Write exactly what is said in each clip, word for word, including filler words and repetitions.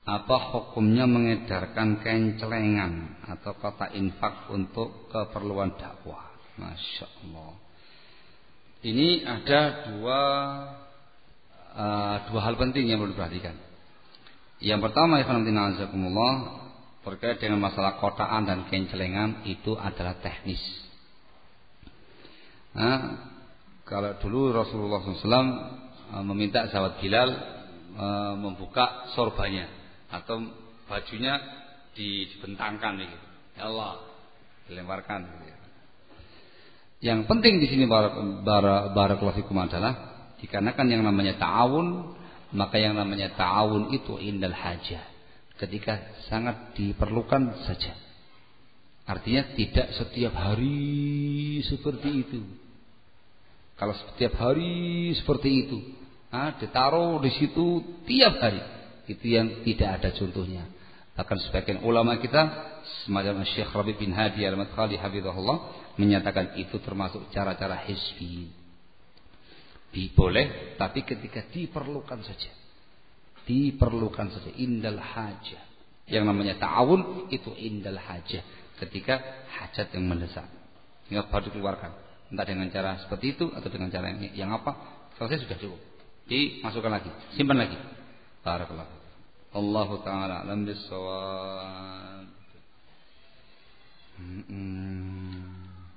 Apa hukumnya mengedarkan kain celengan atau kota infak untuk keperluan dakwah? Masya Allah. Ini ada dua uh, dua hal penting yang perlu diperhatikan. Yang pertama, ikhwan fillah azakumullah, terkait dengan masalah kotaan dan kain celengan itu adalah teknis. Nah, kalau dulu Rasulullah shallallahu alaihi wasallam uh, meminta sahabat Bilal uh, membuka sorbannya atau bajunya dibentangkan gitu. Ya Allah, dilemparkan gitu ya. Yang penting di sini barakallahu fikum adalah dikarenakan yang namanya ta'awun, maka yang namanya ta'awun itu indal hajah, ketika sangat diperlukan saja. Artinya tidak setiap hari seperti itu. Kalau setiap hari seperti itu, nah, ditaruh di situ tiap hari, itu yang tidak ada contohnya. Bahkan sebagian ulama kita semacam Syekh Rabi bin Hadi Al-Madkhali hafizahullah menyatakan itu termasuk cara-cara hizbi. Diboleh, tapi ketika diperlukan saja. Diperlukan saja, indal hajah. Yang namanya ta'awun itu indal hajah, ketika hajat yang mendesak. Hingga baru dikeluarkan. Entah dengan cara seperti itu atau dengan cara yang, yang apa, selesai sudah cukup. Dimasukkan lagi, simpan lagi. Barakallahu. Allahu ta'ala alam bis-shawab. Hmm.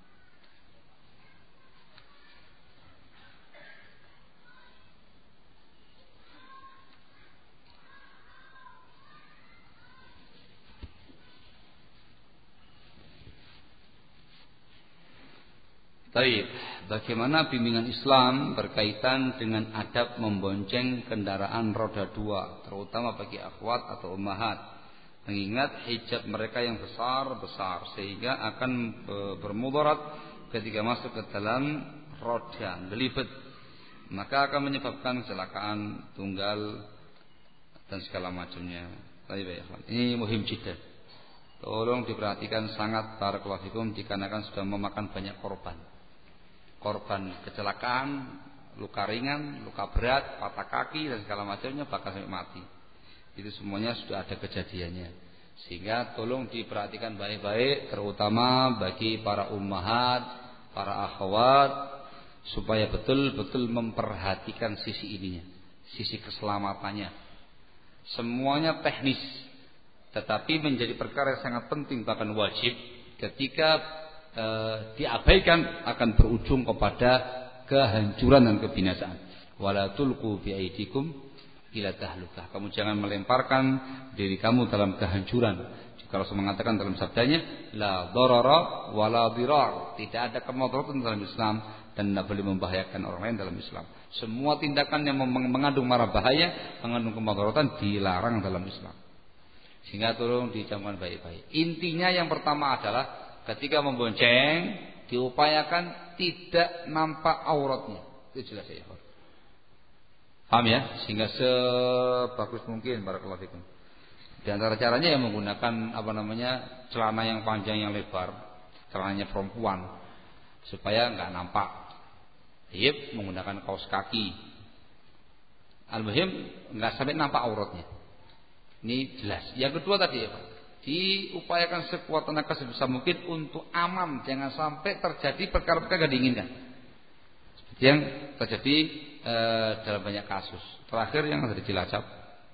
Baik, bagaimana bimbingan Islam berkaitan dengan adab membonceng kendaraan roda dua, terutama bagi akhwat atau ummahat, mengingat hijab mereka yang besar-besar sehingga akan bermudarat ketika masuk ke dalam roda gelibet, maka akan menyebabkan kecelakaan tunggal dan segala macamnya. Baik, baik, ini muhim jiddah. Tolong diperhatikan sangat barakallahu fikum, dikarenakan sudah memakan banyak korban. Korban kecelakaan, luka ringan, luka berat, patah kaki dan segala macamnya, bahkan sampai mati. Itu semuanya sudah ada kejadiannya. Sehingga tolong diperhatikan baik-baik, terutama bagi para ummahat, para akhwat, supaya betul-betul memperhatikan sisi ininya, sisi keselamatannya. Semuanya teknis, tetapi menjadi perkara yang sangat penting, bahkan wajib. Ketika E, diabaikan akan berujung kepada kehancuran dan kebinasaan. Wala tulqu bi aidikum ila tahlukah. Kamu jangan melemparkan diri kamu dalam kehancuran. Jika Rasul mengatakan dalam sabdanya, la darara wala dirar, tidak ada kemudaratan dalam Islam dan tidak boleh membahayakan orang lain dalam Islam. Semua tindakan yang mengandung mara bahaya, mengandung kemudaratan dilarang dalam Islam. Sehingga tolong dicamkan baik-baik. Intinya yang pertama adalah ketika membonceng diupayakan tidak nampak auratnya. Itu jelas ya. Paham ya? Sehingga sebagus mungkin barakallahu fikum. Di antara caranya yang menggunakan apa namanya celana yang panjang yang lebar, celananya perempuan, supaya enggak nampak. Yep, menggunakan kaos kaki. Al-muhim enggak sampai nampak auratnya. Ini jelas. Yang kedua tadi ya, Pak, diupayakan sekuat tenaga sebisa mungkin untuk aman, jangan sampai terjadi perkara-perkara yang diinginkan. Seperti yang terjadi e, dalam banyak kasus. Terakhir yang ada di Cilacap,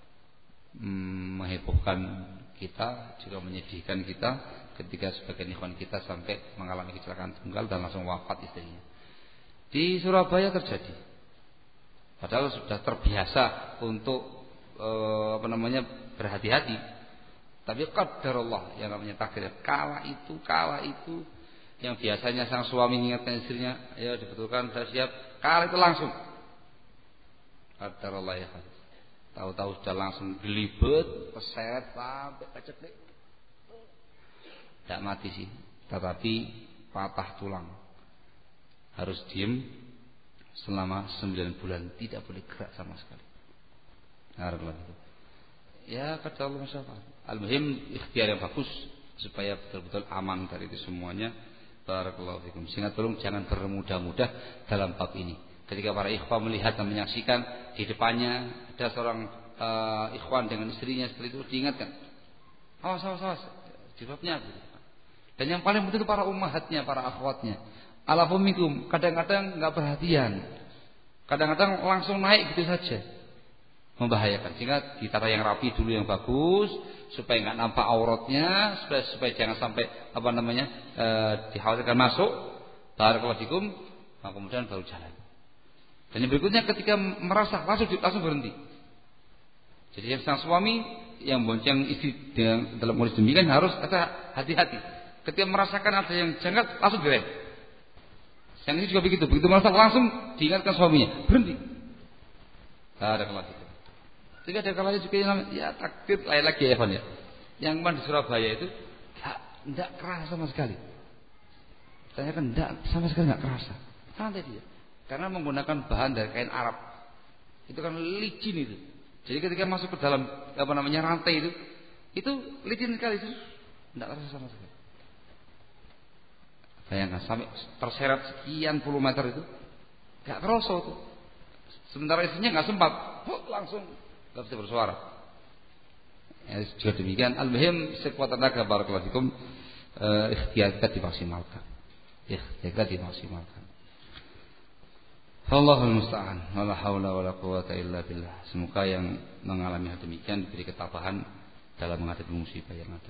hmm, menghebohkan kita, juga menyedihkan kita ketika sebagian ikhwan kita sampai mengalami kecelakaan tunggal dan langsung wafat istrinya. Di Surabaya terjadi. Padahal sudah terbiasa untuk e, apa namanya berhati-hati. Tapi qadarullah, yang namanya takdir, kala itu, kala itu, yang biasanya sang suami mengingatkan istrinya, ayo dibetulkan, sudah siap, kala itu langsung. Qadarullah ya. Tahu-tahu sudah langsung gelibet, peseret sampai keceklik. Tidak mati sih, tetapi patah tulang. Harus diem selama sembilan bulan, tidak boleh gerak sama sekali. Alhamdulillah. Ya kata Allah masyaallah. Al-muhim ikhtiar yang bagus supaya betul-betul aman dari itu semuanya. Barakallahu fikum. Sehingga tolong jangan bermudah-mudah dalam bab ini. Ketika para ikhwah melihat dan menyaksikan di depannya ada seorang uh, ikhwan dengan istrinya seperti itu diingatkan. Awas, awas, awas. Jilbabnya. Dan yang paling penting itu para ummahatnya, para akhwatnya. Alafumikum, kadang-kadang nggak perhatian. Kadang-kadang langsung naik gitu saja. Membahayakan. Sehingga ditata yang rapi dulu yang bagus supaya nggak nampak auratnya, supaya, supaya jangan sampai apa namanya e, dikhawatirkan masuk. Barakallahu fikum, nah, kemudian baru jalan. Dan yang berikutnya ketika merasa langsung langsung berhenti. Jadi yang sang suami yang bonceng istri dengan, dalam kondisi demikian harus hati-hati. Ketika merasakan ada yang janggal langsung direm. Yang ini juga begitu, begitu merasa langsung diingatkan suaminya, berhenti. Barakallahu fikum. Jadi ada kalanya juga yang namanya, ya takdir lain lagi ya Evan ya. Yang kemarin di Surabaya itu tidak keras sama sekali. Saya kan tidak sama sekali nggak kerasa. Santai dia. Karena menggunakan bahan dari kain Arab. Itu kan licin itu. Jadi ketika masuk ke dalam apa namanya rantai itu, itu licin sekali itu, tidak kerasa sama sekali. Bayangkan sampai terseret sekian puluh meter itu, nggak kerasa tuh. Sementara istrinya nggak sempat, langsung nggak bisa bersuara. Ya, juga demikian. Al-muhim sekuat tenaga barakallahu fikum, eh, ikhtiar kita dimaksimalkan. Ikhtiar kita dimaksimalkan. Allahul musta'an. Wala haula wala quwata illa billah. Semoga yang mengalami hal demikian diberi ketabahan dalam menghadapi musibah yang ada.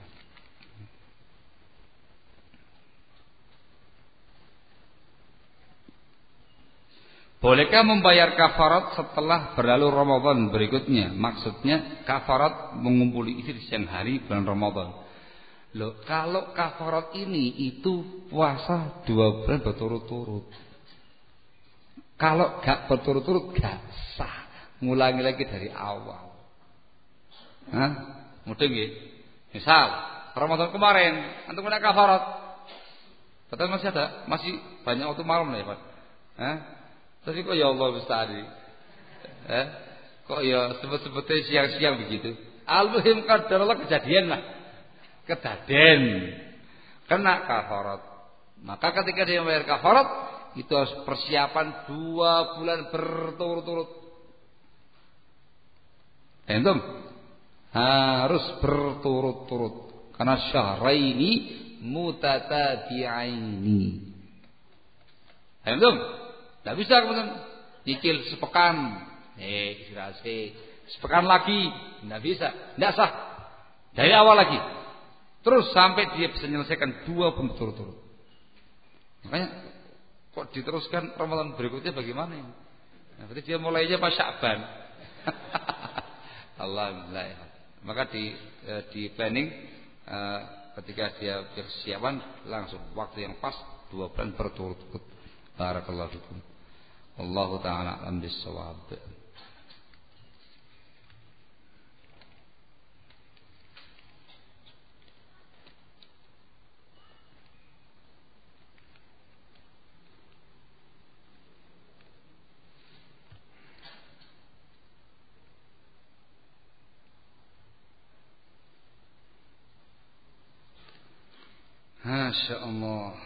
Bolehkah membayar kafarat setelah berlalu Ramadan berikutnya? Maksudnya kafarat mengumpuli istri di siang hari bulan Ramadan. Loh, kalau kafarat ini itu puasa dua bulan berturut-turut. Kalau gak berturut-turut gak sah. Ngulangi lagi dari awal. Hah? Mudah nggih? Misal Ramadan kemarin antum kena kafarat. Betul masih ada, masih banyak waktu malam lah ya, Pak. Hah? Tapi kok ya Allah bestari, eh? Kok ya sebut-sebutnya siang-siang begitu. Al-muhim qadarullah kejadian lah, kedaden, kena kafarat. Maka ketika dia membayar kafarat, itu harus persiapan dua bulan berturut-turut. Entum harus berturut-turut karena syahraini mutatabi'aini. Entum tidak bisa kemudian nyicil sepekan, eh istirahat sepekan lagi, tidak bisa, tidak sah. Dari awal lagi, terus sampai dia bisa menyelesaikan dua bulan berturut-turut. Makanya kok diteruskan Ramadan berikutnya bagaimana ini? Nah, berarti dia mulainya pas Sya'ban. Alhamdulillah. Maka di eh, di planning eh, ketika dia persiapan langsung waktu yang pas dua bulan berturut-turut. Barakallahu fikum. Allah Ta'ala alam bis-shawab. Masya Allah.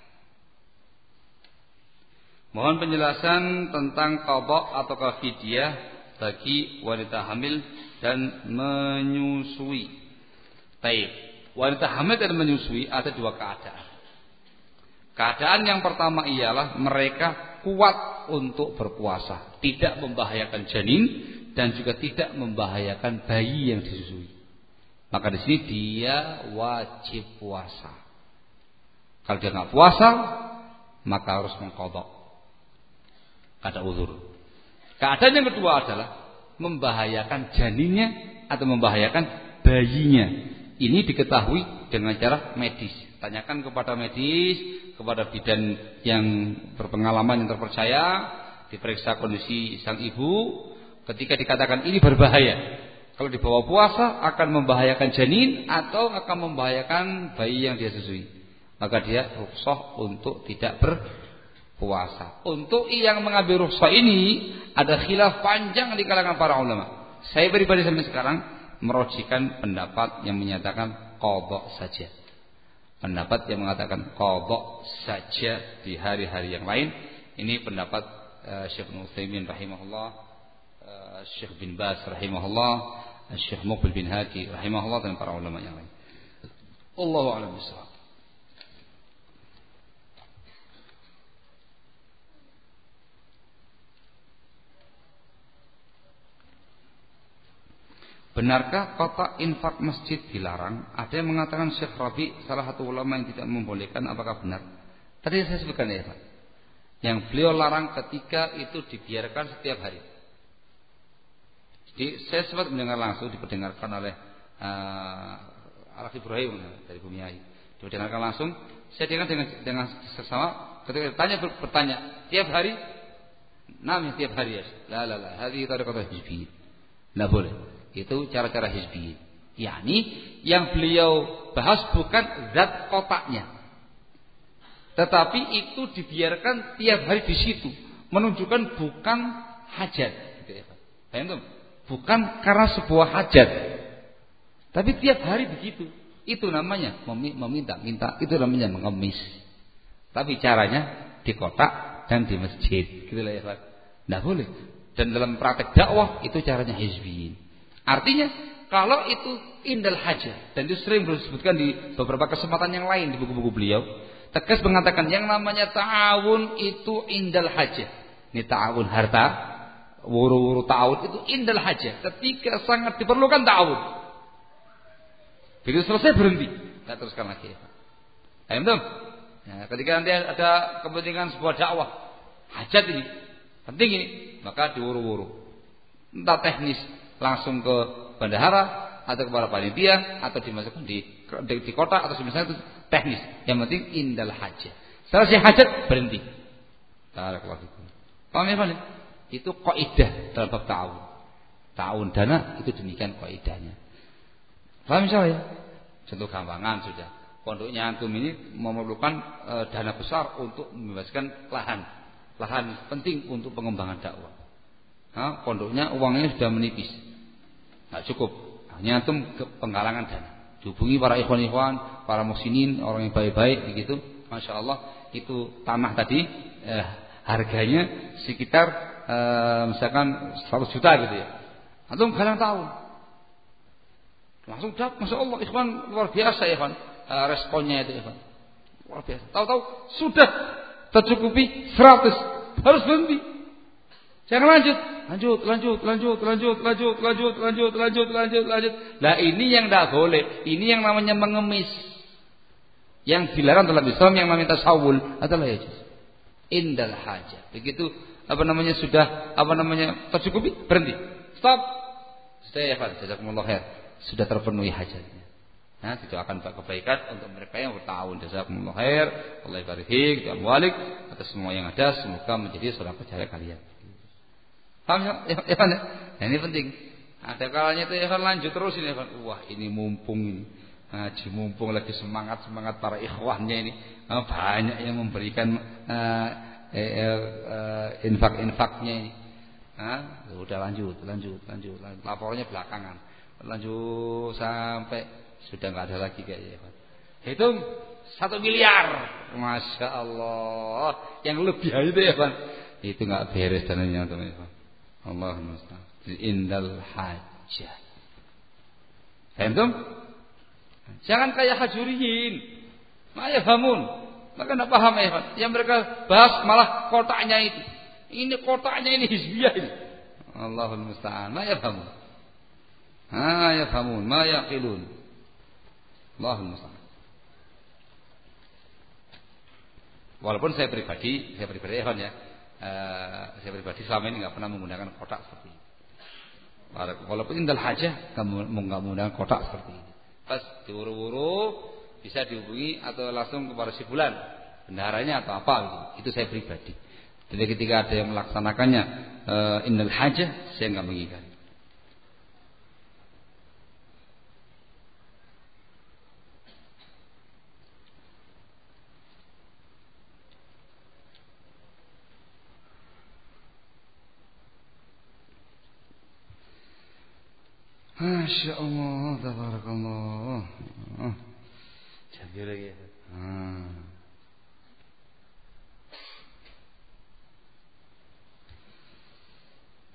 Mohon penjelasan tentang qadha atau fidyah bagi wanita hamil dan menyusui. Baik, wanita hamil dan menyusui ada dua keadaan. Keadaan yang pertama ialah mereka kuat untuk berpuasa, tidak membahayakan janin dan juga tidak membahayakan bayi yang disusui. Maka di sini dia wajib puasa. Kalau dia nggak puasa, maka harus mengqadha. Ada uzur. Keadaan yang kedua adalah membahayakan janinnya atau membahayakan bayinya. Ini diketahui dengan cara medis. Tanyakan kepada medis, kepada bidan yang berpengalaman yang terpercaya, diperiksa kondisi sang ibu. Ketika dikatakan ini berbahaya, kalau dibawa puasa akan membahayakan janin atau akan membahayakan bayi yang dia susui, maka dia rukhsah untuk tidak ber puasa. Untuk yang mengambil rukhsah ini ada khilaf panjang di kalangan para ulama. Saya pribadi sampai sekarang merojikan pendapat yang menyatakan qadha saja. Pendapat yang mengatakan qadha saja di hari-hari yang lain. Ini pendapat uh, Syekh Ibnu Utsaimin rahimahullah Syekh bin Baz rahimahullah, Syekh Muqbil bin Hadi rahimahullah dan para ulama yang lain. Allahu a'lam bishawab. Benarkah kotak infak masjid dilarang? Ada yang mengatakan Syekh Rabi, salah satu ulama yang tidak membolehkan. Apakah benar? Tadi saya sebutkan ya Pak, yang beliau larang ketika itu dibiarkan setiap hari. Jadi saya sempat mendengar langsung, diperdengarkan oleh uh, Al Ibrahim dari Bumiayi, diperdengarkan langsung. Saya dengar dengan dengan sesama ketika ditanya bertanya tiap hari, namanya tiap hari ya. La la la, hadis itu ada kata hizbi, tidak boleh. Itu cara-cara hizbi. yakni yang beliau bahas bukan zat kotaknya, tetapi itu dibiarkan tiap hari di situ, menunjukkan bukan hajat, gitu ya, paham? Bukan karena sebuah hajat, tapi tiap hari begitu. Itu namanya meminta-minta, itu namanya mengemis. Tapi caranya di kotak dan di masjid, gitu lah ya Pak. Tidak boleh. Dan dalam praktek dakwah itu caranya hizbiyin. Artinya kalau itu indal hajat, dan itu sering disebutkan di beberapa kesempatan yang lain di buku-buku beliau, tegas mengatakan yang namanya ta'awun itu indal hajat. Ini ta'awun harta, wuru-wuru ta'awun itu indal hajat, ketika sangat diperlukan ta'awun. Begitu selesai berhenti, tidak teruskan lagi. Ayo betul. Ya, ketika nanti ada kepentingan sebuah dakwah, hajat ini, penting ini, maka diwuru-wuru. Entah teknis langsung ke bendahara atau kepada panitia atau dimasukkan di di, di kota atau misalnya itu teknis. Yang penting indal hajat. Selesai hajat berhenti. Barakallahu fikum. Paham ya Pak? Itu kaidah dalam bab ta'awun. Ta'awun dana itu demikian kaidahnya. Paham insyaallah ya? Contoh gampangan sudah. Pondoknya antum ini memerlukan e, dana besar untuk membebaskan lahan. Lahan penting untuk pengembangan dakwah. Nah, pondoknya uangnya sudah menipis. Tidak cukup. Hanya antum ke penggalangan dana. Dihubungi para ikhwan-ikhwan, para muhsinin, orang yang baik-baik begitu. Masya Allah, itu tanah tadi eh, harganya sekitar eh, misalkan seratus juta gitu ya. Antum galang tahun. Langsung dapat, masya Allah, ikhwan luar biasa ya ikhwan, uh, responnya itu ikhwan luar biasa. Tahu-tahu sudah tercukupi seratus, harus berhenti. Jangan lanjut, lanjut, lanjut, lanjut, lanjut, lanjut, lanjut, lanjut, lanjut, lanjut, lanjut. Nah ini yang tidak boleh, ini yang namanya mengemis. Yang dilarang dalam Islam yang namanya tasawul adalah ya indal hajat. Begitu apa namanya sudah apa namanya tercukupi, berhenti, stop. Sudah ya Pak, jazakumullah khair. Sudah terpenuhi hajatnya. Nah, itu akan kebaikan untuk mereka yang bertahun. Jazakumullah khair, Allah barik fik, amwalik, atas semua yang ada, semoga menjadi seorang pejabat kalian. Paham ya? Ya, ya. Nah, ini penting. Ada kalanya itu ya lanjut terus ini, wah ini mumpung ini. Ngaji mumpung lagi semangat-semangat para ikhwahnya ini. Nah, banyak yang memberikan uh, eh, eh, infak-infaknya ini. Nah, sudah lanjut, lanjut, lanjut, lanjut. Laporannya belakangan. Lanjut sampai sudah nggak ada lagi kayaknya. Hitung satu miliar, masya Allah. Yang lebih itu ya Pak, itu nggak beres dananya teman-teman. Allahumma sholli indal hajat. Hitung, jangan kayak hajuriyin, maya famun. Maka nggak paham ya Pak. Yang mereka bahas malah kotaknya itu. Ini kotaknya ini hizbiyah ini. Allahumma musta'an, maya famun. Ha yafhamun ma yaqilun. Allahumma musta'an. Walaupun saya pribadi, saya pribadi ya, ya uh, saya pribadi selama ini nggak pernah menggunakan kotak seperti ini. Walaupun indal hajah nggak menggunakan kotak seperti ini. Pas diuru-uru bisa dihubungi atau langsung kepada si bulan, bendaharanya atau apa gitu. Itu saya pribadi. Jadi ketika ada yang melaksanakannya uh, indal hajah, saya nggak mengingkari. Masya Allah, tabarakallah. Jadi lagi. Hmm.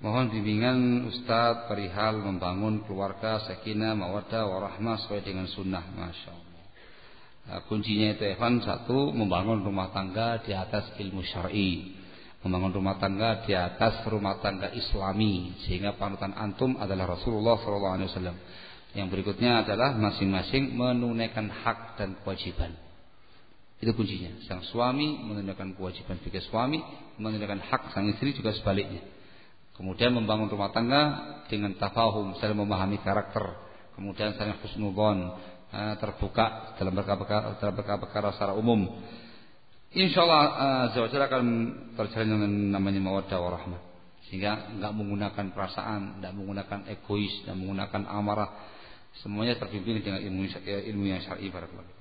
Mohon bimbingan Ustadz perihal membangun keluarga sakinah, mawaddah, warahmah sesuai dengan sunnah. Masya Allah. Nah, kuncinya itu Evan, satu, membangun rumah tangga di atas ilmu syar'i, membangun rumah tangga di atas rumah tangga Islami, sehingga panutan antum adalah Rasulullah shallallahu alaihi wasallam. Yang berikutnya adalah masing-masing menunaikan hak dan kewajiban. Itu kuncinya. Sang suami menunaikan kewajiban sebagai suami, menunaikan hak sang istri juga sebaliknya. Kemudian membangun rumah tangga dengan tafahum, saling memahami karakter, kemudian saling husnudzon, terbuka dalam perkara-perkara secara umum. Insyaallah azza wajalla akan terjalin dengan namanya mawaddah warahmah. Sehingga enggak menggunakan perasaan, enggak menggunakan egois, enggak menggunakan amarah. Semuanya terbimbing dengan ilmu ilmu yang syar'i barakallahu.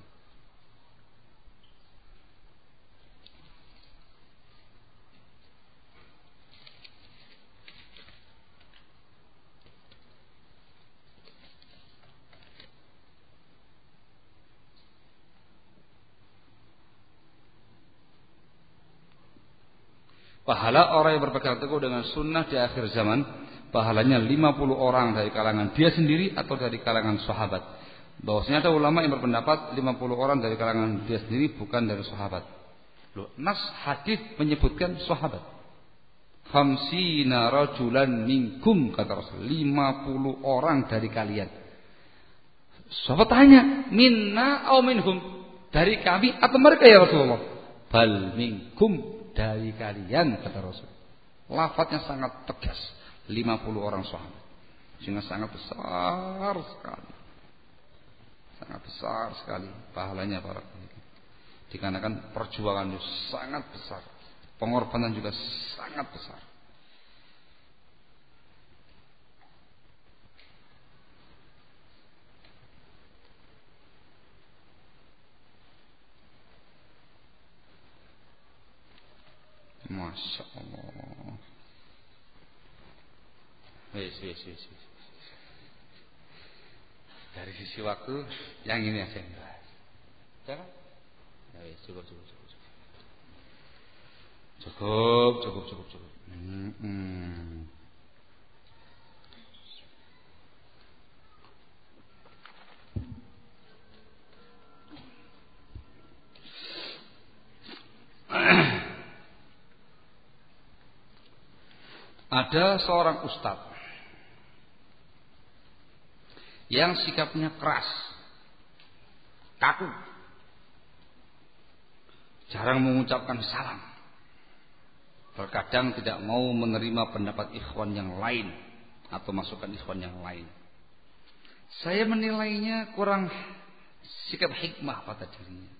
Pahala orang yang berpegang teguh dengan sunnah di akhir zaman, pahalanya lima puluh orang dari kalangan dia sendiri atau dari kalangan sahabat. Bahwasanya ada ulama yang berpendapat lima puluh orang dari kalangan dia sendiri, bukan dari sahabat. Loh, nas hadis menyebutkan sahabat. Khamsina rajulan minkum, kata Rasul, lima puluh orang dari kalian. Sahabat tanya, minna au minhum, dari kami atau mereka ya Rasulullah? Bal minkum, dari kalian, kata Rasul. Lafadznya sangat tegas. lima puluh orang sahabat. Sehingga sangat besar sekali. Sangat besar sekali pahalanya para pendidik. Dikarenakan perjuangan itu sangat besar. Pengorbanan juga sangat besar. Masya Allah. Wes, wes, wes, wes. Dari sisi waktu yang ini aja yang bahas. Jangan? Ya wes, cukup, cukup, cukup, cukup, cukup, cukup, cukup, cukup. Hmm, hmm. Ada seorang ustadz yang sikapnya keras, kaku, jarang mengucapkan salam, terkadang tidak mau menerima pendapat ikhwan yang lain atau masukan ikhwan yang lain. Saya menilainya kurang sikap hikmah pada dirinya,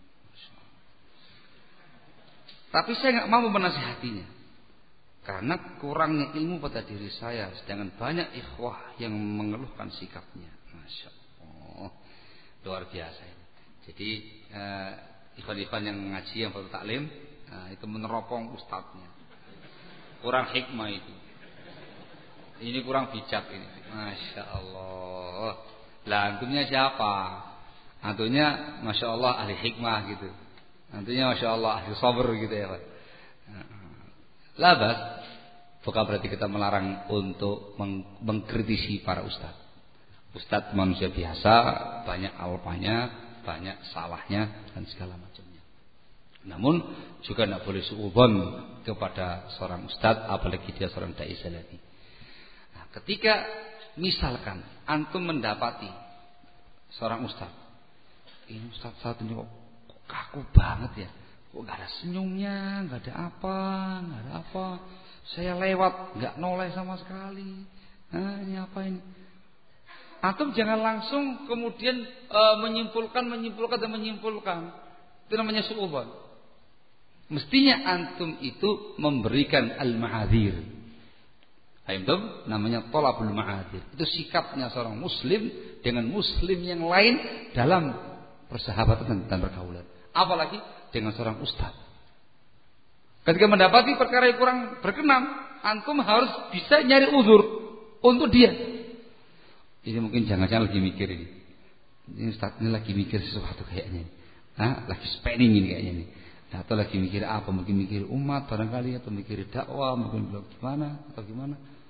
tapi saya nggak mau menasihatinya karena kurangnya ilmu pada diri saya. Sedangkan banyak ikhwah yang mengeluhkan sikapnya. Masya Allah, luar biasa ini. Jadi eh, ikhwan-ikhwan yang ngaji, yang baru taklim, eh, itu meneropong ustadznya. Kurang hikmah itu. Ini kurang bijak ini. Masya Allah. Lah antumnya siapa? Antumnya Masya Allah ahli hikmah gitu. Antumnya Masya Allah ahli sabar gitu ya Pak. Labas, bukan berarti kita melarang untuk meng mengkritisi para ustadz. Ustadz manusia biasa, banyak alpanya, banyak salahnya dan segala macamnya. Namun juga tidak boleh suudzon kepada seorang ustadz, apalagi dia seorang dai salafi. Nah, ketika misalkan antum mendapati seorang ustadz, ini ustadz satu ini kok kaku banget ya. Kok gak ada senyumnya, gak ada apa, gak ada apa. Saya lewat, gak noleh sama sekali. Nah, ini apa ini? Antum jangan langsung kemudian e, menyimpulkan, menyimpulkan dan menyimpulkan. Itu namanya suudzon. Mestinya antum itu memberikan al-ma'adzir. Itu namanya thalabul ma'adzir. Itu sikapnya seorang muslim dengan muslim yang lain dalam persahabatan dan pergaulan. Apalagi dengan seorang ustaz. Ketika mendapati perkara yang kurang berkenan, antum harus bisa nyari uzur untuk dia. Ini mungkin jangan-jangan lagi mikir ini. Ini ustaz ini lagi mikir sesuatu kayaknya. Nah, lagi spending ini kayaknya ini. Atau lagi mikir apa? Mungkin mikir umat barangkali, atau mikir dakwah, mungkin gimana atau gimana.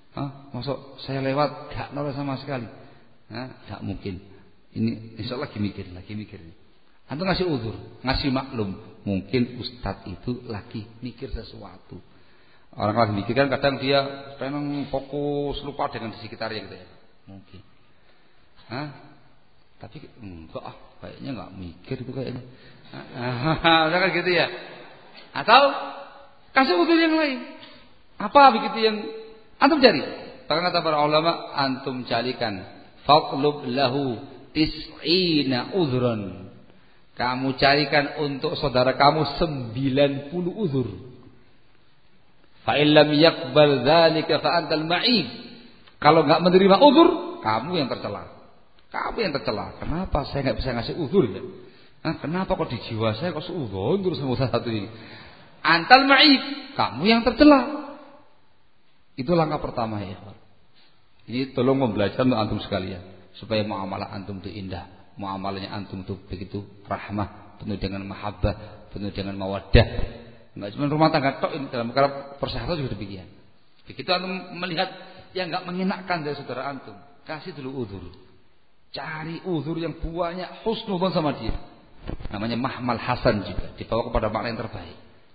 Ah, masuk saya lewat gak noleh sama sekali. Nah, gak mungkin. Ini insya Allah lagi mikir, lagi mikir. Antum ngasih uzur, ngasih maklum. Mungkin ustadz itu lagi mikir sesuatu. Orang lagi mikir kan kadang dia pengen fokus lupa dengan di sekitarnya gitu ya. Mungkin. Hah? Tapi enggak ah, kayaknya enggak mikir itu kayaknya. Udah kan gitu ya. Atau kasih uzur yang lain. Apa begitu yang antum cari? Bahkan kata para ulama, antum carikan faqlub lahu tis'ina uzran. Kamu carikan untuk saudara kamu sembilan puluh uzur. Fa illam yaqbal dzalika fa antal ma'ib. Kalau enggak menerima uzur, kamu yang tercela. Kamu yang tercela. Kenapa saya enggak bisa ngasih uzur ya? Nah, kenapa kok di jiwa saya kok seuzur terus sama satu ini? Antal ma'ib, kamu yang tercela. Itu langkah pertama ya. Ini tolong membelajar untuk antum sekalian supaya muamalah antum itu indah, muamalahnya antum itu begitu rahmah, penuh dengan mahabbah, penuh dengan mawaddah. Enggak cuma rumah tangga tok, ini dalam perkara persahabatan juga demikian. Begitu antum melihat yang enggak mengenakan dari saudara antum, kasih dulu uzur. Cari uzur yang buahnya husnudzon sama dia. Namanya mahmal hasan juga, dibawa kepada makna yang terbaik.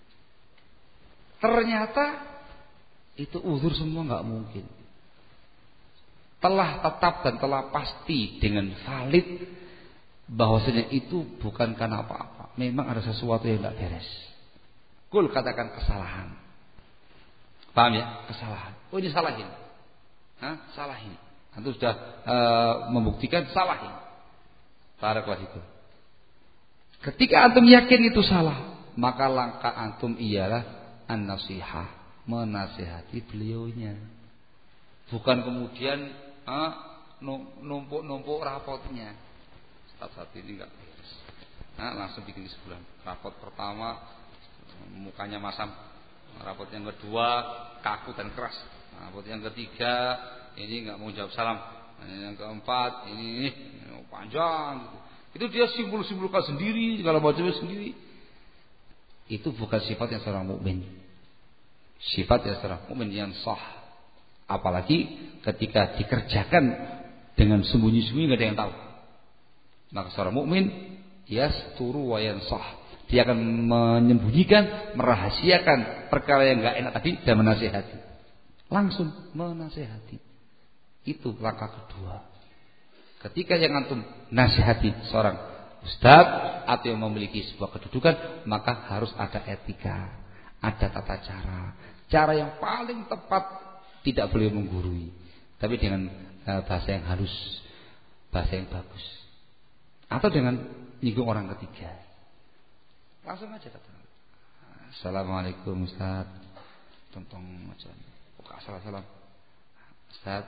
Ternyata itu uzur semua enggak mungkin. Telah tetap dan telah pasti dengan valid bahwasanya itu bukan karena apa-apa. Memang ada sesuatu yang tidak beres. Kul katakan kesalahan. Paham ya? Kesalahan. Oh ini salahin. Hah? Salahin. Antum sudah uh, membuktikan salahin. Barakallahu fikum. Ketika antum yakin itu salah, maka langkah antum ialah an-nasihah, menasihati beliaunya. Bukan kemudian ah, numpuk-numpuk rapotnya. Saat-saat ini enggak beres. Nah, langsung bikin sebulan. Rapot pertama mukanya masam. Rapot yang kedua kaku dan keras. Rapot yang ketiga ini enggak mau jawab salam. Yang keempat ini, ini panjang gitu. Itu dia simbol-simbolkan sendiri, segala macamnya sendiri. Itu bukan sifat yang seorang mukmin. Sifat yang seorang mukmin yang sah. Apalagi ketika dikerjakan dengan sembunyi-sembunyi enggak ada yang tahu. Maka seorang mukmin yasturu wa yansah. Dia akan menyembunyikan, merahasiakan perkara yang enggak enak tadi dan menasihati. Langsung menasihati. Itu langkah kedua. Ketika yang antum nasihati seorang ustaz atau yang memiliki sebuah kedudukan, maka harus ada etika, ada tata cara. Cara yang paling tepat, tidak boleh menggurui, tapi dengan uh, bahasa yang halus, bahasa yang bagus, atau dengan nyinggung orang ketiga. Langsung aja datang. Assalamualaikum Ustaz. Tentang macam. Buka salam-salam. Ustaz.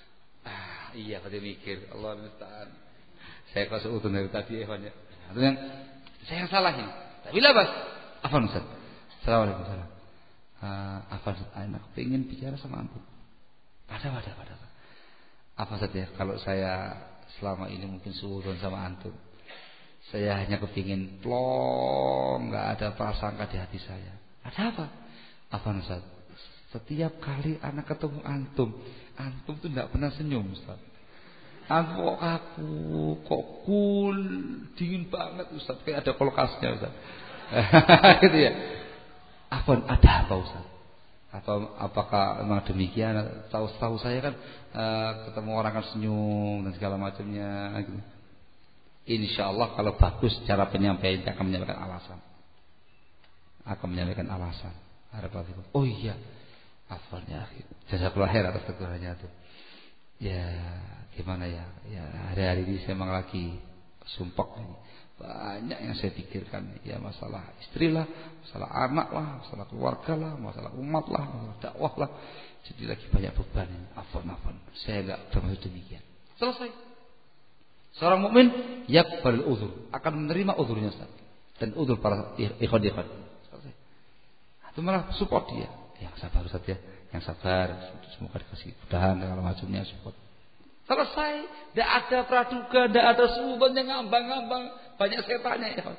Ah, iya pada mikir. Allah musta'an. Saya kok seudun dari tadi ya. Itu yang saya yang salahin. Tapi lah Bas. Apa Ustaz? Assalamualaikum warahmatullahi Uh, apa enak pengen bicara sama antum. Ada, ada, ada. Apa saja kalau saya selama ini mungkin suudon sama antum. Saya hanya kepingin plong, nggak ada prasangka di hati saya. Ada apa? Apa Ustaz? Setiap kali anak ketemu antum, antum tuh nggak pernah senyum Ustaz. Antum kok aku, kok cool, dingin banget Ustaz, kayak ada kulkasnya Ustaz. Gitu ya. Apa ada apa Ustaz? Apa apakah memang demikian? Tahu-tahu saya kan uh, ketemu orang kan senyum dan segala macamnya gitu. Insyaallah kalau bagus cara penyampaiannya akan menyampaikan alasan. Akan menyampaikan alasan. Oh iya. Afalnya akhir. Jazakallahu khair atas tegurannya itu. Ya, gimana ya? Ya, hari-hari ini saya memang lagi sumpek ini. Banyak yang saya pikirkan, ya masalah istri lah, masalah anak lah, masalah keluarga lah, masalah umat lah, masalah dakwah lah. Jadi lagi banyak beban ini. Afwan-afwan. Saya enggak termasuk demikian. Selesai. Seorang mukmin yaqbal uzur, akan menerima uzurnya Ustaz. Dan uzur para ikhwan-ikhwan. Selesai. Itu malah support dia. Yang sabar Ustaz ya, yang sabar. Semoga dikasih kemudahan segala macamnya support. Selesai. Tidak ada praduga, tidak ada suudzon yang ngambang-ngambang. Banyak setannya ya.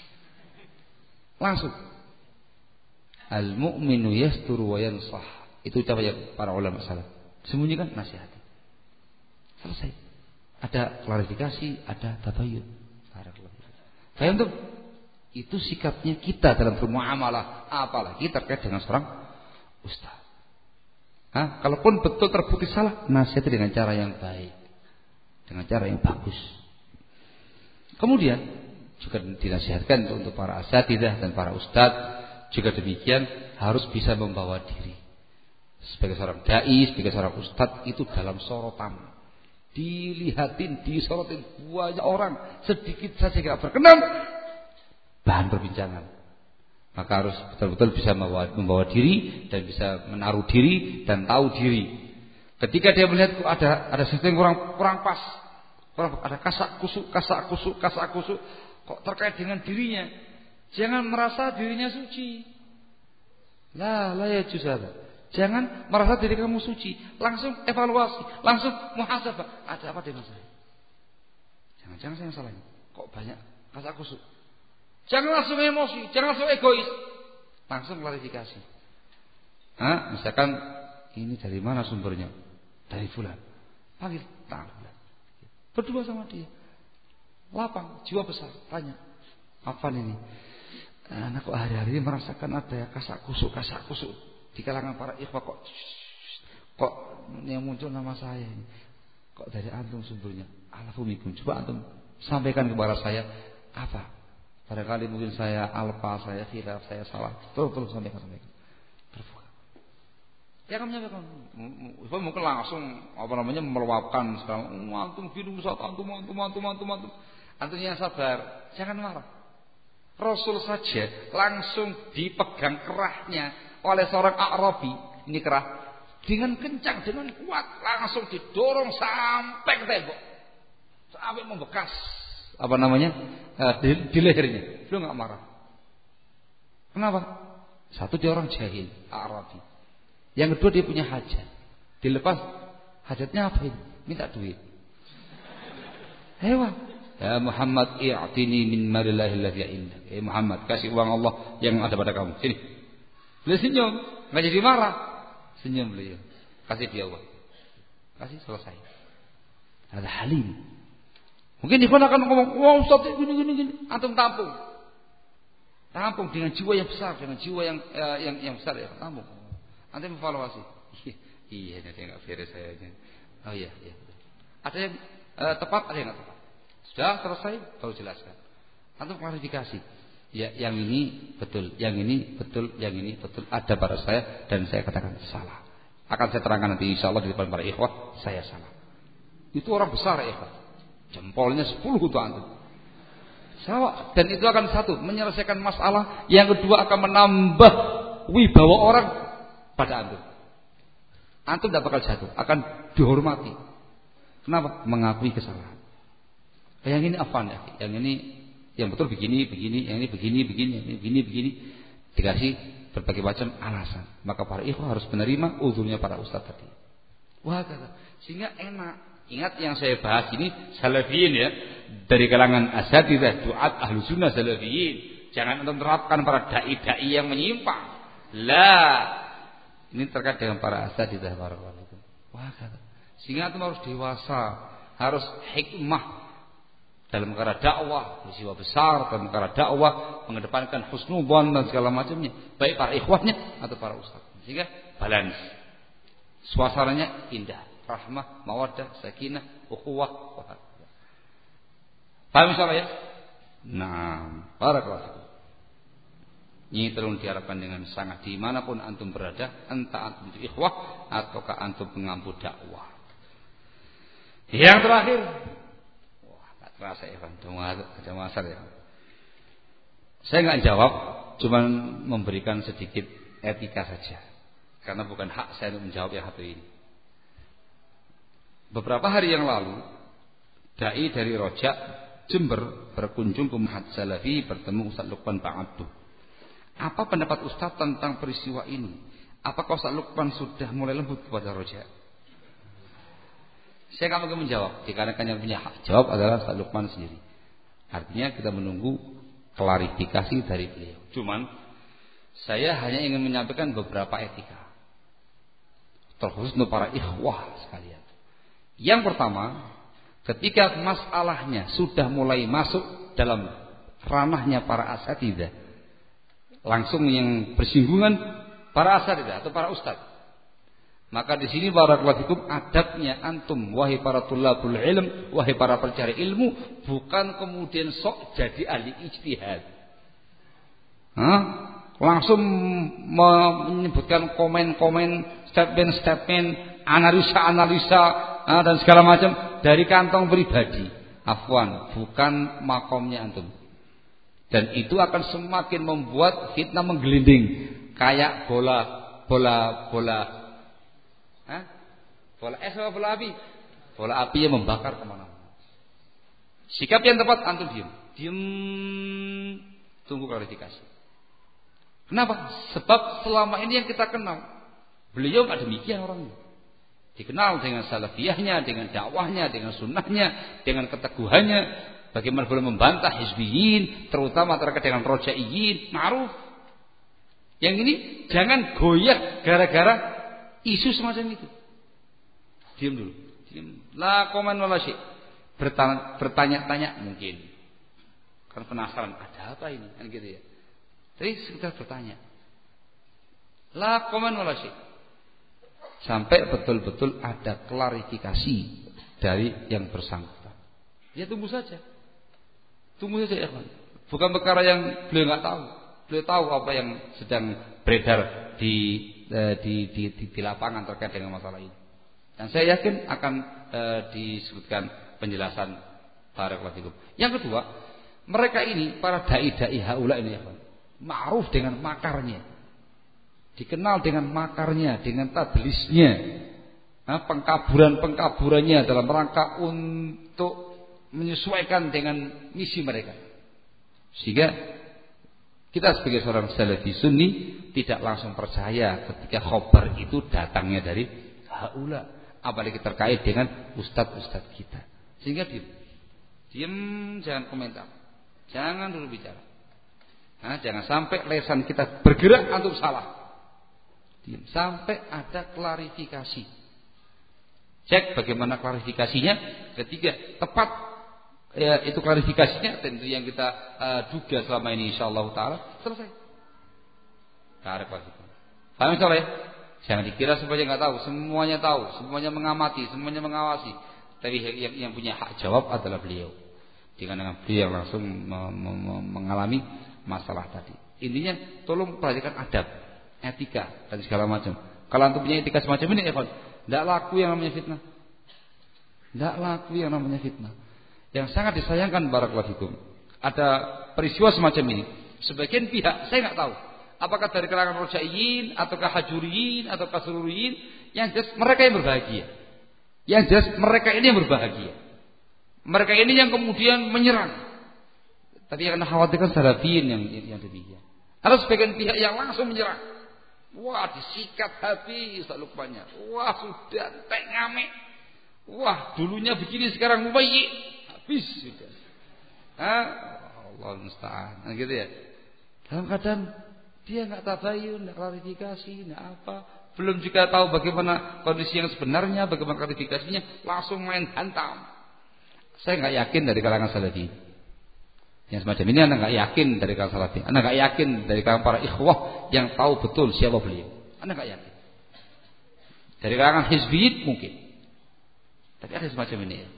Langsung. Al-mu'minu yasturu wa yansah. Itu ucapan para ulama salaf. Sembunyikan, nasihati. Selesai. Ada klarifikasi, ada tabayun. Paham tuh? Itu sikapnya kita dalam bermuamalah, apalagi terkait dengan seorang ustaz. Hah? Kalaupun betul terbukti salah, nasihati dengan cara yang baik, dengan cara yang bagus. Kemudian juga dinasihatkan untuk para asatidzah dan para ustadz juga demikian, harus bisa membawa diri. Sebagai seorang dai, sebagai seorang ustadz itu dalam sorotan. Dilihatin, disorotin banyak orang, sedikit saja gak berkenan, bahan perbincangan. Maka harus betul-betul bisa membawa, membawa diri dan bisa menaruh diri dan tahu diri. Ketika dia melihat ada ada sesuatu yang kurang kurang pas, kurang, ada kasak kusuk, kasak kusuk, kasak kusuk, kok terkait dengan dirinya, jangan merasa dirinya suci. La la ya juzada. Jangan merasa diri kamu suci, langsung evaluasi, langsung muhasabah. Ada apa dengan saya? Jangan-jangan saya yang salah. Kok banyak kasak kusuk? Jangan langsung emosi, jangan langsung egois. Langsung klarifikasi. Hah? Misalkan ini dari mana sumbernya? Dari fulan. Panggil, tak fulan. Berdua sama dia. Lapang, jiwa besar, tanya. Apa ini? Anak kok hari-hari ini merasakan ada ya kasak kusuk, kasak kusuk di kalangan para ikhwah, kok kok yang muncul nama saya ini. Kok dari antum sumbernya? Alafumikum. Coba antum sampaikan kepada saya apa? Barangkali mungkin saya alpa, saya khilaf, saya salah. Terus-terus sampaikan, sampaikan. Terbuka. Jangan menyampaikan. Mungkin langsung apa namanya meluapkan sekarang. Antum bingung saat antum, antum, antum, antum, antum. Antum yang sabar. Jangan marah. Rasul saja langsung dipegang kerahnya oleh seorang A'rabi. Ini kerah dengan kencang, dengan kuat, langsung didorong sampai ke tembok, sampai membekas apa namanya uh, di, di lehernya. Beliau nggak marah. Kenapa? Satu, dia orang jahil, Arabi. Yang kedua, dia punya hajat. Dilepas hajatnya apa ini? Minta duit. Hewan. Ya Muhammad, i'tini min malillahi alladhi indak. Eh Muhammad, kasih uang Allah yang ada pada kamu. Sini. Beliau senyum, nggak jadi marah. Senyum beliau. Kasih dia uang. Kasih, selesai. Ada halim. Mungkin ikhwan akan ngomong, wah Ustaz gini gini gini. Antum tampung. Tampung dengan jiwa yang besar, dengan jiwa yang eh, yang yang besar ya, tampung. Antum evaluasi. Iya, nanti enggak beres saya. Oh iya, iya. Ada yang eh, tepat, ada yang enggak tepat. Sudah selesai, baru jelaskan. Antum klarifikasi. Ya, yang ini betul, yang ini betul, yang ini betul ada pada saya dan saya katakan salah. Akan saya terangkan nanti insyaallah di depan para ikhwah, saya salah. Itu orang besar ya, ikhwah. Jempolnya sepuluh untuk antum. Sama, dan itu akan satu, menyelesaikan masalah. Yang kedua akan menambah wibawa orang pada antum. Antum tidak bakal jatuh, akan dihormati. Kenapa? Mengakui kesalahan. Yang ini apa ya? Yang ini yang betul begini, begini, yang ini begini, begini, yang ini begini, begini. Dikasih berbagai macam alasan. Maka para ikhwah harus menerima uzurnya para ustaz tadi. Wah, kata. Sehingga enak. Ingat yang saya bahas ini salafiyin ya, dari kalangan asatidzah, duat, ahlu sunnah salafiyin. Jangan antum terapkan para dai-dai yang menyimpang. Lah, ini terkait dengan para asatidzah barakallahu. Wah, kata. Sehingga antum harus dewasa, harus hikmah dalam perkara dakwah, berjiwa besar dalam perkara dakwah, mengedepankan husnudzon dan segala macamnya, baik para ikhwahnya atau para ustaz. Sehingga balance. Suasananya indah. Rahmah, mawaddah, sakinah, ukhuwah. Paham insyaallah ya? Nah, barakallahu. Ini tolong diharapkan dengan sangat dimanapun antum berada, entah antum itu ikhwah ataukah antum pengampu dakwah. Yang terakhir, wah, tak terasa ya, ada masalah ya. Saya nggak jawab, cuma memberikan sedikit etika saja, karena bukan hak saya untuk menjawab yang satu ini. Beberapa hari yang lalu, dai dari Rojak, Jember berkunjung ke Mahat Salafi bertemu Ustaz Lukman Pak Abduh. Apa pendapat Ustaz tentang peristiwa ini? Apakah Ustaz Lukman sudah mulai lembut kepada Rojak? Saya nggak mungkin menjawab, dikarenakan yang punya hak jawab adalah Ustaz Lukman sendiri. Artinya kita menunggu klarifikasi dari beliau. Cuman saya hanya ingin menyampaikan beberapa etika. terkhusus untuk para ikhwah sekalian. Yang pertama, ketika masalahnya sudah mulai masuk dalam ranahnya para asatidzah, langsung yang bersinggungan para asatidzah atau para ustaz, maka di sini barakallahu fikum adabnya antum wahai para tulabul ilm, wahai para pencari ilmu, bukan kemudian sok jadi ahli ijtihad. Hah? Langsung menyebutkan komen-komen, statement-statement, analisa-analisa dan segala macam dari kantong pribadi. Afwan, bukan makomnya antum. Dan itu akan semakin membuat fitnah menggelinding kayak bola bola bola Hah? Bola es atau bola api? Bola api yang membakar kemana-mana. Sikap yang tepat antum diam, diam, tunggu klarifikasi. Kenapa? Sebab selama ini yang kita kenal, beliau nggak demikian orangnya. Dikenal dengan salafiyahnya, dengan dakwahnya, dengan sunnahnya, dengan keteguhannya. Bagaimana boleh membantah hizbiyin, terutama terkait dengan rojaiyin, ma'ruf. Yang ini jangan goyah gara-gara isu semacam itu. Diam dulu. Diam. La komen wala syai'. Bertanya-tanya mungkin. Kan penasaran, ada apa ini? Kan gitu ya. Jadi sekedar bertanya. La komen wala syai'. Sampai betul-betul ada klarifikasi dari yang bersangkutan. Ya tunggu saja. Tunggu saja ya kan. Bukan perkara yang beliau nggak tahu. Beliau tahu apa yang sedang beredar di Di, di, di, di lapangan terkait dengan masalah ini. Dan saya yakin akan e, disebutkan penjelasan barakallahu fikum. Yang kedua, mereka ini para dai-dai haula ini ya, ma'ruf dengan makarnya. Dikenal dengan makarnya, dengan tadlisnya. Nah, pengkaburan-pengkaburannya dalam rangka untuk menyesuaikan dengan misi mereka. Sehingga kita sebagai seorang salafi sunni tidak langsung percaya ketika khobar itu datangnya dari haula, apalagi terkait dengan ustadz-ustadz kita. Sehingga diam, diam, jangan komentar, jangan dulu bicara. Nah, jangan sampai lesan kita bergerak antum salah. Diam sampai ada klarifikasi. Cek bagaimana klarifikasinya. Ketiga, tepat ya, itu klarifikasinya tentu yang kita uh, duga selama ini insyaallah taala selesai. Tarik lagi. Paham insyaallah ya? Jangan dikira semuanya enggak tahu, semuanya tahu, semuanya mengamati, semuanya mengawasi. Tapi yang, yang punya hak jawab adalah beliau. Dengan beliau langsung me, me, me, mengalami masalah tadi. Intinya tolong perhatikan adab, etika dan segala macam. Kalau antum punya etika semacam ini ya, enggak laku yang namanya fitnah. Enggak laku yang namanya fitnah. Yang sangat disayangkan barakallahu fikum, ada peristiwa semacam ini. Sebagian pihak saya enggak tahu apakah dari kalangan rojaiyin ataukah hajuriyin ataukah sururiyin, yang jelas mereka yang berbahagia. Yang jelas mereka ini yang berbahagia. Mereka ini yang kemudian menyerang. Tapi yang khawatirkan salafiyin yang yang demikian. Ada sebagian pihak yang langsung menyerang. Wah, disikat habis tak lukmanya. Wah, sudah tek ngamek. Wah, dulunya begini sekarang mubayyi. Habis sudah. Ah, Allah musta'an. Nah, gitu ya. Dalam keadaan dia enggak tabayun, enggak klarifikasi, enggak apa. Belum juga tahu bagaimana kondisi yang sebenarnya, bagaimana klarifikasinya, langsung main hantam. Saya enggak yakin dari kalangan salafi. Yang semacam ini Anda enggak yakin dari kalangan salafi. Anda enggak yakin dari kalangan para ikhwah yang tahu betul siapa beliau. Anda enggak yakin. Dari kalangan hizbiyin mungkin. Tapi ada semacam ini ya.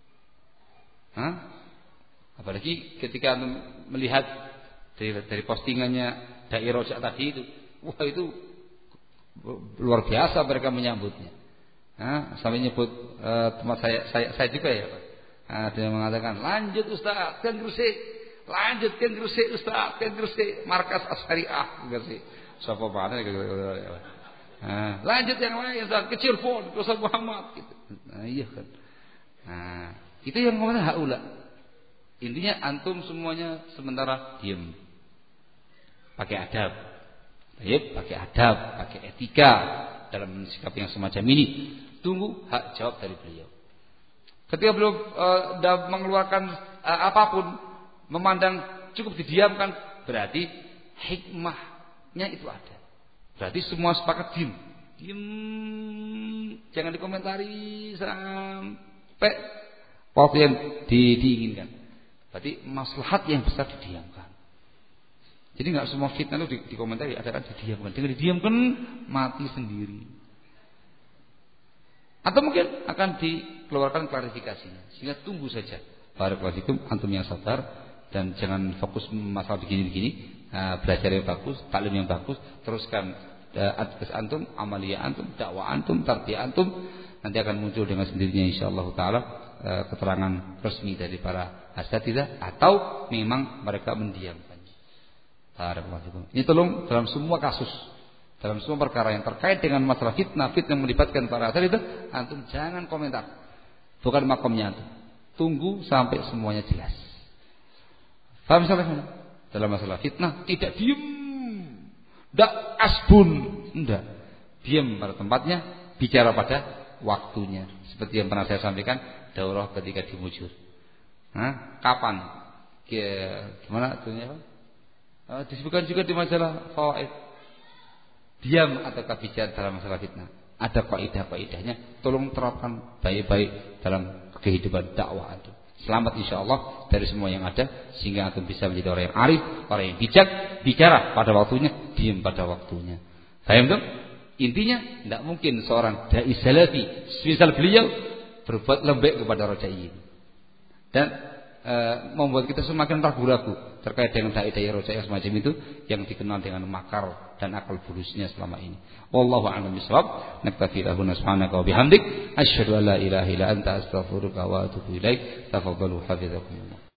Hah? Apalagi ketika Anda melihat dari, dari postingannya Dai Rojak tadi itu, wah itu luar biasa mereka menyambutnya. Nah, sampai nyebut uh, tempat saya, saya, saya juga ya. Nah, dia mengatakan, lanjut Ustaz, kan Gresik, lanjutkan Gresik Ustaz, kan Gresik, markas Asyariah Gresik. Siapa mana? Nah, lanjut yang lain Ustaz, ke Cirebon, ke Ustaz Muhammad. Gitu. Nah, iya kan. Nah, itu yang ngomongnya haula. Intinya antum semuanya sementara diam. Pakai adab, baik, pakai adab, pakai etika dalam sikap yang semacam ini. Tunggu hak jawab dari beliau. Ketika beliau uh, mengeluarkan uh, apapun, memandang cukup didiamkan, berarti hikmahnya itu ada. Berarti semua sepakat diam, diam jangan dikomentari sampai waktu yang di, diinginkan. Berarti maslahat yang besar didiamkan. Jadi nggak semua fitnah itu di, dikomentari, ada kan didiamkan. Dengan didiamkan mati sendiri. Atau mungkin akan dikeluarkan klarifikasinya. Sehingga tunggu saja. Barakallahu fikum, antum yang sabar dan jangan fokus masalah begini-begini. Nah, belajar yang bagus, taklim yang bagus, teruskan uh, adres antum, amalia antum, dakwah antum, tarbiyah antum. Nanti akan muncul dengan sendirinya insyaallah taala uh, keterangan resmi dari para asatidzah atau memang mereka mendiamkannya. Barakallahu fikum. Ini tolong dalam semua kasus, dalam semua perkara yang terkait dengan masalah fitnah, fitnah yang melibatkan para asatidzah, antum jangan komentar. Bukan makomnya antum. Tunggu sampai semuanya jelas. Paham sampai dalam masalah fitnah tidak diem, tidak asbun, tidak diem pada tempatnya, bicara pada waktunya. Seperti yang pernah saya sampaikan, daurah ketika di Mujur. Nah, kapan? Gimana itunya? Uh, disebutkan juga di majalah Fawaid. Diam ataukah bicara dalam masalah fitnah? Ada kaidah-kaidahnya. Tolong terapkan baik-baik dalam kehidupan dakwah antum. Selamat insyaallah dari semua yang ada sehingga antum bisa menjadi orang yang arif, orang yang bijak, bicara pada waktunya, diam pada waktunya. Paham dong? Intinya tidak mungkin seorang dai salafi semisal beliau berbuat lembek kepada rojaiyyin dan e, membuat kita semakin ragu-ragu terkait dengan dai-dai rojaiyah semacam itu yang dikenal dengan makar dan akal bulusnya selama ini. Wallahu a'lam bishawab. Naktafi lahu subhanaka wa bihamdik asyhadu an la ilaha illa anta astaghfiruka wa atubu ilaik. Tafadhalu hafizakumullah.